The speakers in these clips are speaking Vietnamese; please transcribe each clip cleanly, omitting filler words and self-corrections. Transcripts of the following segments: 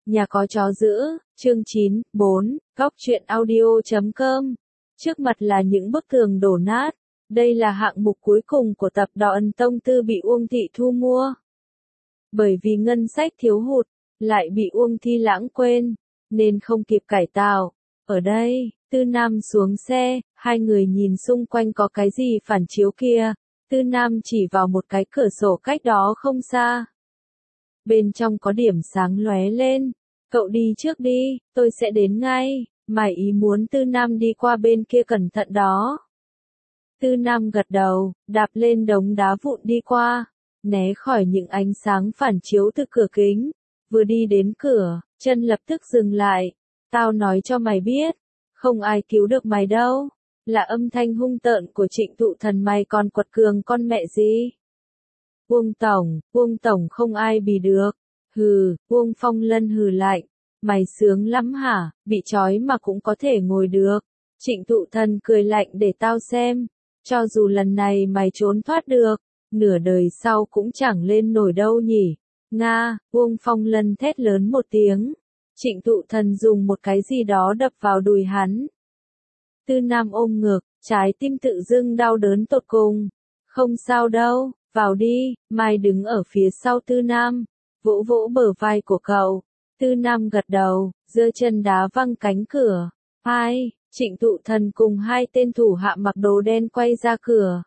Nhà có chó giữ, chương 9, 4, góc truyện audio.com. Trước mặt là những bức tường đổ nát. Đây là hạng mục cuối cùng của tập Đỏ Ân Tông Tư bị Uông Thị thu mua. Bởi vì ngân sách thiếu hụt, lại bị Uông Thi lãng quên, nên không kịp cải tạo. Ở đây, Tư Nam xuống xe, hai người nhìn xung quanh có cái gì phản chiếu kia. Tư Nam chỉ vào một cái cửa sổ cách đó không xa. Bên trong có điểm sáng lóe lên. Cậu đi trước đi, tôi sẽ đến ngay. Mải ý muốn Tư Nam đi qua bên kia cẩn thận đó. Tư Nam gật đầu, đạp lên đống đá vụn đi qua, né khỏi những ánh sáng phản chiếu từ cửa kính. Vừa đi đến cửa, chân lập tức dừng lại. Tao nói cho mày biết, không ai cứu được mày đâu. Là âm thanh hung tợn của Trịnh Tụ Thần, mày còn quật cường con mẹ gì? Uông Tổng không ai bì được. Hừ, Uông Phong Lân hừ lạnh. Mày sướng lắm hả, bị trói mà cũng có thể ngồi được. Trịnh Tụ Thần cười lạnh, để tao xem. Cho dù lần này mày trốn thoát được, nửa đời sau cũng chẳng lên nổi đâu nhỉ. Nga, Uông Phong Lân thét lớn một tiếng. Trịnh Tụ Thần dùng một cái gì đó đập vào đùi hắn. Tư Nam ôm ngực, trái tim tự dưng đau đớn tột cùng. Không sao đâu, vào đi. Mai đứng ở phía sau Tư Nam, vỗ vỗ bờ vai của cậu. Tư Nam gật đầu, giơ chân đá văng cánh cửa. Trịnh Tụ Thần cùng hai tên thủ hạ mặc đồ đen quay ra cửa.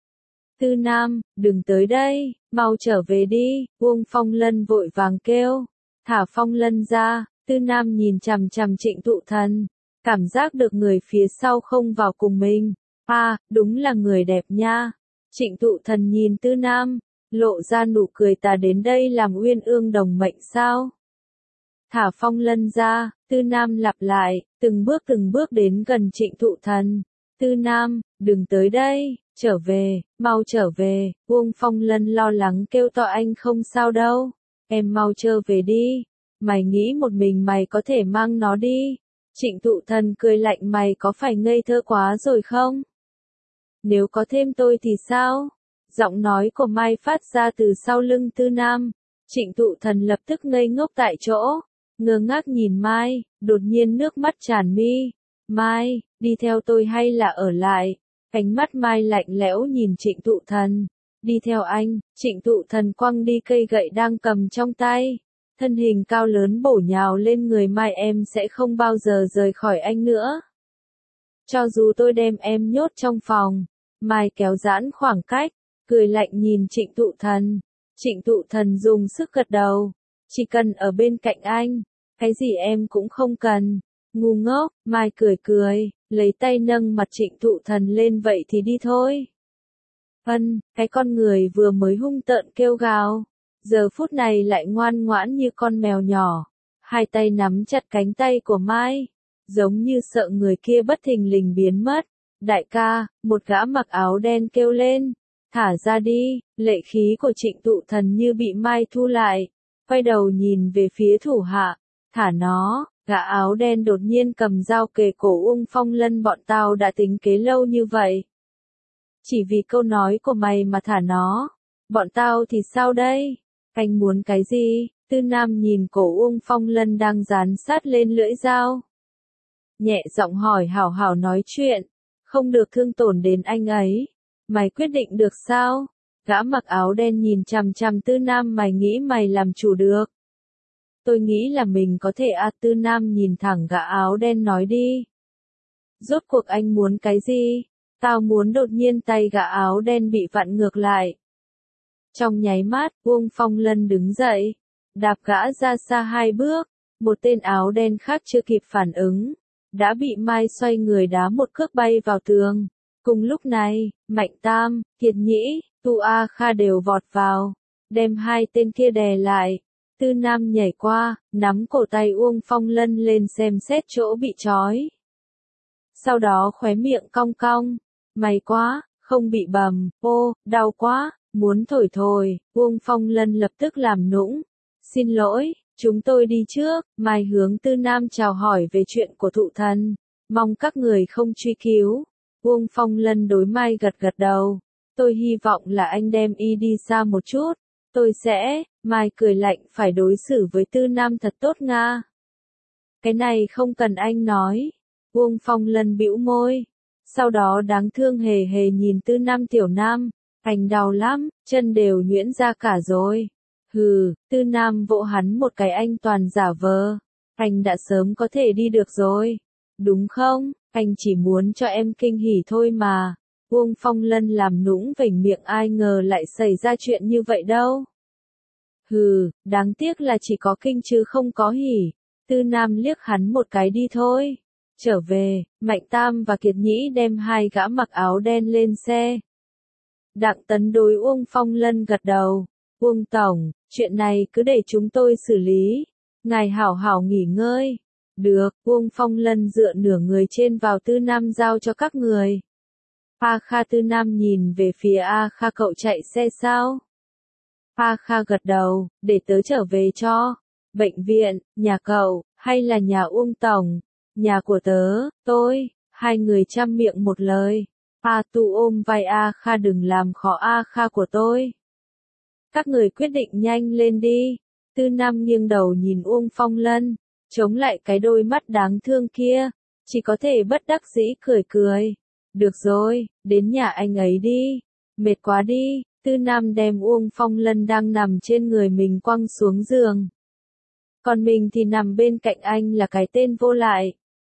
Tư Nam, đừng tới đây, mau trở về đi. Uông Phong Lân vội vàng kêu. Thả Phong Lân ra. Tư Nam nhìn chằm chằm Trịnh Tụ Thần, cảm giác được người phía sau không vào cùng mình. Đúng là người đẹp nha. Trịnh Tụ Thần nhìn Tư Nam, lộ ra nụ cười, ta đến đây làm uyên ương đồng mệnh sao? Thả Phong Lân ra. Tư Nam lặp lại, từng bước đến gần Trịnh Tụ Thần. Tư Nam, đừng tới đây, trở về, mau trở về. Uông Phong Lân lo lắng kêu to, anh không sao đâu, em mau trở về đi. Mày nghĩ một mình mày có thể mang nó đi? Trịnh Tụ Thần cười lạnh, mày có phải ngây thơ quá rồi không? Nếu có thêm tôi thì sao? Giọng nói của Mai phát ra từ sau lưng Tư Nam. Trịnh Tụ Thần lập tức ngây ngốc tại chỗ, ngơ ngác nhìn Mai, đột nhiên nước mắt tràn mi. Mai, đi theo tôi hay là ở lại? Ánh mắt Mai lạnh lẽo nhìn Trịnh Tụ Thần. Đi theo anh. Trịnh Tụ Thần quăng đi cây gậy đang cầm trong tay. Thân hình cao lớn bổ nhào lên người Mai, em sẽ không bao giờ rời khỏi anh nữa. Cho dù tôi đem em nhốt trong phòng. Mai kéo giãn khoảng cách, cười lạnh nhìn Trịnh Tụ Thần. Trịnh Tụ Thần dùng sức gật đầu. Chỉ cần ở bên cạnh anh, cái gì em cũng không cần. Ngu ngốc. Mai cười, lấy tay nâng mặt Trịnh Tụ Thần lên, vậy thì đi thôi. Cái con người vừa mới hung tợn kêu gào, giờ phút này lại ngoan ngoãn như con mèo nhỏ. Hai tay nắm chặt cánh tay của Mai, giống như sợ người kia bất thình lình biến mất. Đại ca, một gã mặc áo đen kêu lên. Thả ra đi. Lệ khí của Trịnh Tụ Thần như bị Mai thu lại, quay đầu nhìn về phía thủ hạ. Thả nó. Gã áo đen đột nhiên cầm dao kề cổ Uông Phong Lân, bọn tao đã tính kế lâu như vậy, chỉ vì câu nói của mày mà thả nó. Bọn tao thì sao đây? Anh muốn cái gì? Tư Nam nhìn cổ Uông Phong Lân đang dán sát lên lưỡi dao, nhẹ giọng hỏi, hảo hảo nói chuyện, không được thương tổn đến anh ấy. Mày quyết định được sao? Gã mặc áo đen nhìn chằm chằm Tư Nam, mày nghĩ mày làm chủ được? Tôi nghĩ là mình có thể. Tư Nam nhìn thẳng gã áo đen nói, đi. Rốt cuộc anh muốn cái gì? Tao muốn. Đột nhiên tay gã áo đen bị vặn ngược lại. Trong nháy mắt, Uông Phong Lân đứng dậy, đạp gã ra xa 2 bước. Một tên áo đen khác chưa kịp phản ứng, đã bị Mai xoay người đá một cước bay vào tường. Cùng lúc này, Mạnh Tam, Kiệt Nhĩ, Tu A Kha đều vọt vào, đem hai tên kia đè lại. Tư Nam nhảy qua, nắm cổ tay Uông Phong Lân lên xem xét chỗ bị trói. Sau đó khóe miệng cong cong. May quá, không bị bầm. Đau quá, muốn thổi thôi. Uông Phong Lân lập tức làm nũng. Xin lỗi, chúng tôi đi trước. Mai hướng Tư Nam chào hỏi về chuyện của Thụ Thần. Mong các người không truy cứu. Uông Phong Lân đối Mai gật đầu. Tôi hy vọng là anh đem y đi xa một chút. Tôi sẽ Mai cười lạnh, phải đối xử với Tư Nam thật tốt Nga. Cái này không cần anh nói. Uông Phong Lân bĩu môi. Sau đó đáng thương hề hề nhìn Tư Nam Tiểu Nam. Anh đau lắm, chân đều nhuyễn ra cả rồi. Hừ, Tư Nam vỗ hắn một cái, anh toàn giả vờ. Anh đã sớm có thể đi được rồi. Đúng không, anh chỉ muốn cho em kinh hỉ thôi mà. Uông Phong Lân làm nũng vểnh miệng, ai ngờ lại xảy ra chuyện như vậy đâu. Hừ, đáng tiếc là chỉ có kinh chứ không có hỉ. Tư Nam liếc hắn một cái, đi thôi. Trở về, Mạnh Tam và Kiệt Nhĩ đem hai gã mặc áo đen lên xe. Đặng Tấn đối Uông Phong Lân gật đầu. Uông Tổng, chuyện này cứ để chúng tôi xử lý. Ngài hảo hảo nghỉ ngơi. Được, Uông Phong Lân dựa nửa người trên vào Tư Nam, giao cho các người. A Kha. Tư Nam nhìn về phía A Kha, cậu chạy xe sao? A Kha gật đầu, để tớ trở về cho. Bệnh viện, nhà cậu, hay là nhà Uông Tổng? Nhà của tớ, tôi. Hai người chăm miệng một lời. A Tu ôm vai A Kha, đừng làm khó A Kha của tôi. Các người quyết định nhanh lên đi. Tư Nam nghiêng đầu nhìn Uông Phong Lân, chống lại cái đôi mắt đáng thương kia, chỉ có thể bất đắc dĩ cười cười. Được rồi, đến nhà anh ấy đi. Mệt quá đi. Tư Nam đem Uông Phong Lân đang nằm trên người mình quăng xuống giường. Còn mình thì nằm bên cạnh anh là cái tên vô lại.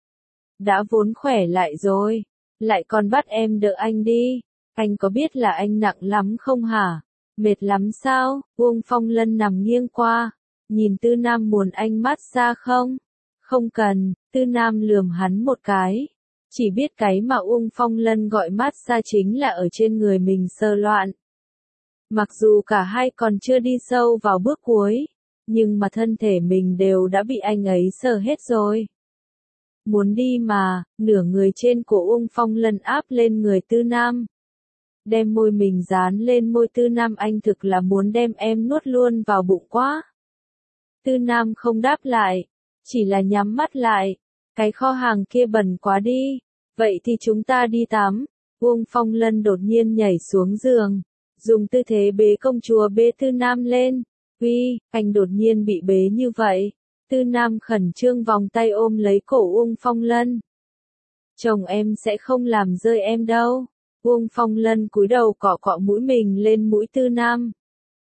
Đã vốn khỏe lại rồi, lại còn bắt em đỡ anh đi. Anh có biết là anh nặng lắm không hả? Mệt lắm sao? Uông Phong Lân nằm nghiêng qua, nhìn Tư Nam, muốn anh massage không? Không cần. Tư Nam lườm hắn một cái. Chỉ biết cái mà Uông Phong Lân gọi massage chính là ở trên người mình sờ loạn. Mặc dù cả hai còn chưa đi sâu vào bước cuối, nhưng mà thân thể mình đều đã bị anh ấy sờ hết rồi. Muốn đi mà, nửa người trên của Uông Phong Lân áp lên người Tư Nam. Đem môi mình dán lên môi Tư Nam, anh thực là muốn đem em nuốt luôn vào bụng quá. Tư Nam không đáp lại, chỉ là nhắm mắt lại. Cái kho hàng kia bẩn quá đi. Vậy thì chúng ta đi tắm. Uông Phong Lân đột nhiên nhảy xuống giường, dùng tư thế bế công chúa, bế Tư Nam lên. Uy, anh đột nhiên bị bế như vậy. Tư Nam khẩn trương vòng tay ôm lấy cổ Uông Phong Lân. Chồng em sẽ không làm rơi em đâu. Uông Phong Lân cúi đầu cọ cọ mũi mình lên mũi Tư Nam.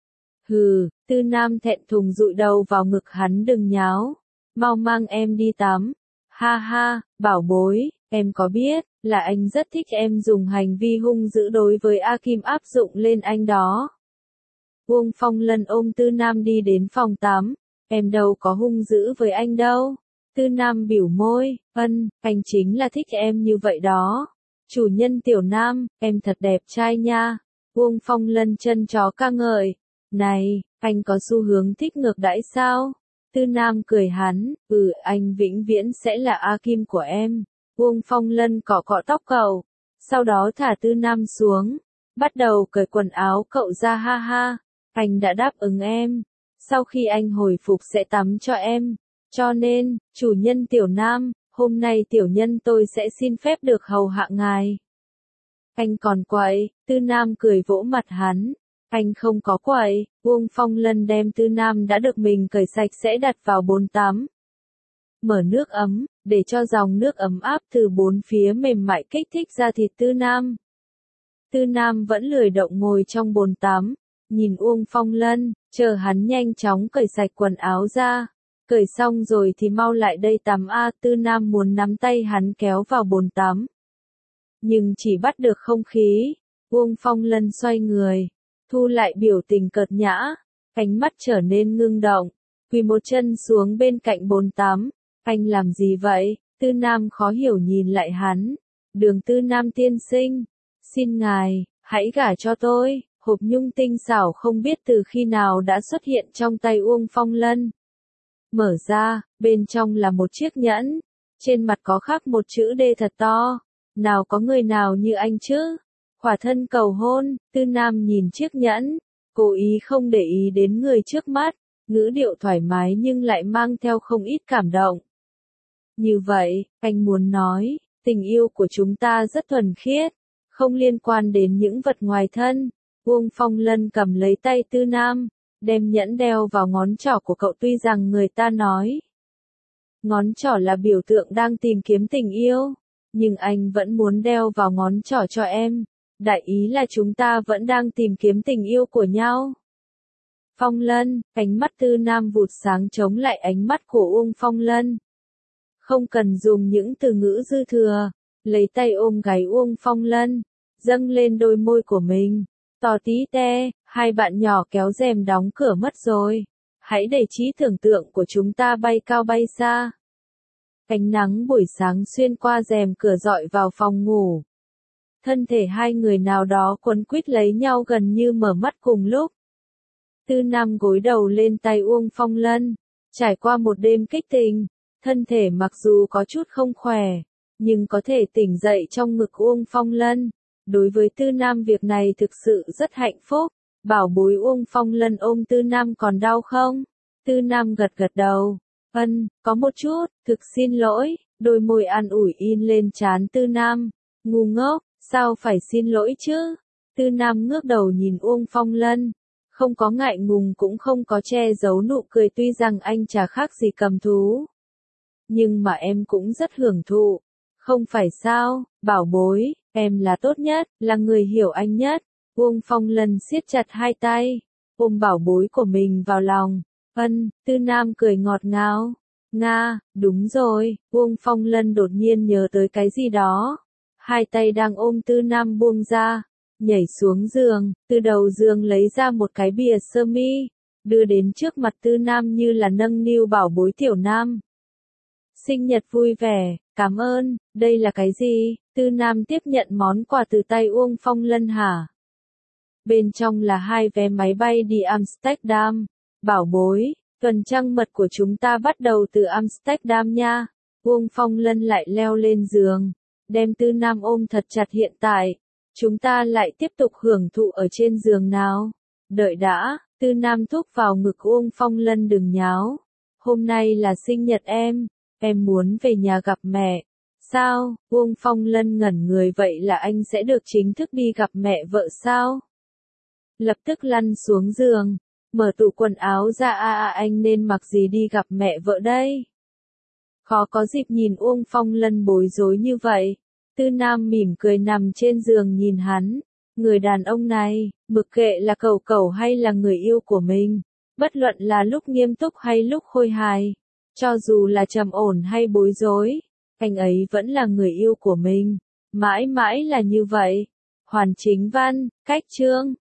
Hừ, Tư Nam thẹn thùng dụi đầu vào ngực hắn, đừng nháo. Mau mang em đi tắm. Ha ha, bảo bối, em có biết là anh rất thích em dùng hành vi hung dữ đối với A Kim áp dụng lên anh đó. Uông Phong Lân ôm Tư Nam đi đến phòng tắm. Em đâu có hung dữ với anh đâu. Tư Nam bĩu môi, anh chính là thích em như vậy đó. Chủ nhân Tiểu Nam, em thật đẹp trai nha. Uông Phong Lân chân chó ca ngợi. Này, anh có xu hướng thích ngược đãi sao? Tư Nam cười hắn, anh vĩnh viễn sẽ là A Kim của em. Uông Phong Lân cọ cọ tóc cậu, sau đó thả Tư Nam xuống, bắt đầu cởi quần áo cậu ra. Ha ha, anh đã đáp ứng em. Sau khi anh hồi phục sẽ tắm cho em. Cho nên, chủ nhân Tiểu Nam, hôm nay tiểu nhân tôi sẽ xin phép được hầu hạ ngài. Anh còn quậy. Tư Nam cười vỗ mặt hắn. Anh không có quậy. Uông Phong Lân đem Tư Nam đã được mình cởi sạch sẽ đặt vào bồn tắm. Mở nước ấm, để cho dòng nước ấm áp từ bốn phía mềm mại kích thích da thịt Tư Nam. Tư Nam vẫn lười động ngồi trong bồn tắm, nhìn Uông Phong Lân, chờ hắn nhanh chóng cởi sạch quần áo ra. Cởi xong rồi thì mau lại đây tắm a. Tư Nam muốn nắm tay hắn kéo vào bồn tắm, nhưng chỉ bắt được không khí. Uông Phong Lân xoay người, thu lại biểu tình cợt nhã, ánh mắt trở nên ngưng động, quỳ một chân xuống bên cạnh bồn tắm. Anh làm gì vậy? Tư Nam khó hiểu nhìn lại hắn. Đường Tư Nam tiên sinh, xin ngài, hãy gả cho tôi. Hộp nhung tinh xảo không biết từ khi nào đã xuất hiện trong tay Uông Phong Lân. Mở ra, bên trong là một chiếc nhẫn, trên mặt có khắc một chữ D thật to. Nào có người nào như anh chứ? Khỏa thân cầu hôn. Tư Nam nhìn chiếc nhẫn, cố ý không để ý đến người trước mắt, ngữ điệu thoải mái nhưng lại mang theo không ít cảm động. Như vậy, anh muốn nói, tình yêu của chúng ta rất thuần khiết, không liên quan đến những vật ngoài thân. Uông Phong Lân cầm lấy tay Tư Nam, đem nhẫn đeo vào ngón trỏ của cậu. Tuy rằng người ta nói ngón trỏ là biểu tượng đang tìm kiếm tình yêu, nhưng anh vẫn muốn đeo vào ngón trỏ cho em. Đại ý là chúng ta vẫn đang tìm kiếm tình yêu của nhau. Phong Lân, ánh mắt Tư Nam vụt sáng chống lại ánh mắt của Uông Phong Lân. Không cần dùng những từ ngữ dư thừa, lấy tay ôm gáy Uông Phong Lân, dâng lên đôi môi của mình. Tò tí te, hai bạn nhỏ kéo rèm đóng cửa mất rồi. Hãy để trí tưởng tượng của chúng ta bay cao bay xa. Ánh nắng buổi sáng xuyên qua rèm cửa rọi vào phòng ngủ. Thân thể hai người nào đó quấn quýt lấy nhau gần như mở mắt cùng lúc. Tư Nam gối đầu lên tay Uông Phong Lân. Trải qua một đêm kích tình, thân thể mặc dù có chút không khỏe, nhưng có thể tỉnh dậy trong ngực Uông Phong Lân. Đối với Tư Nam việc này thực sự rất hạnh phúc. Bảo bối Uông Phong Lân ôm Tư Nam còn đau không? Tư Nam gật gật đầu. Có một chút, thực xin lỗi. Đôi môi an ủi in lên trán Tư Nam. Ngu ngốc, sao phải xin lỗi chứ? Tư Nam ngước đầu nhìn Uông Phong Lân. Không có ngại ngùng cũng không có che giấu nụ cười, tuy rằng anh chả khác gì cầm thú. Nhưng mà em cũng rất hưởng thụ. Không phải sao, bảo bối, em là tốt nhất, là người hiểu anh nhất. Uông Phong Lân siết chặt hai tay, ôm bảo bối của mình vào lòng. Tư Nam cười ngọt ngào. Nga, đúng rồi, Uông Phong Lân đột nhiên nhớ tới cái gì đó. Hai tay đang ôm Tư Nam buông ra, nhảy xuống giường, từ đầu giường lấy ra một cái bìa sơ mi, đưa đến trước mặt Tư Nam như là nâng niu bảo bối tiểu Nam. Sinh nhật vui vẻ, cảm ơn, đây là cái gì? Tư Nam tiếp nhận món quà từ tay Uông Phong Lân hả? Bên trong là 2 vé máy bay đi Amsterdam. Bảo bối, tuần trăng mật của chúng ta bắt đầu từ Amsterdam nha. Uông Phong Lân lại leo lên giường, đem Tư Nam ôm thật chặt. Hiện tại, chúng ta lại tiếp tục hưởng thụ ở trên giường nào. Đợi đã, Tư Nam thúc vào ngực Uông Phong Lân, đừng nháo. Hôm nay là sinh nhật em muốn về nhà gặp mẹ. Sao? Uông Phong Lân ngẩn người, vậy là anh sẽ được chính thức đi gặp mẹ vợ sao? Lập tức lăn xuống giường, mở tủ quần áo ra. Anh nên mặc gì đi gặp mẹ vợ đây? Khó có dịp nhìn Uông Phong Lân bối rối như vậy. Tư Nam mỉm cười nằm trên giường nhìn hắn. Người đàn ông này, mặc kệ là cẩu cẩu hay là người yêu của mình, bất luận là lúc nghiêm túc hay lúc khôi hài, cho dù là trầm ổn hay bối rối, anh ấy vẫn là người yêu của mình. Mãi mãi là như vậy. Hoàn Chính Văn, Cách Chương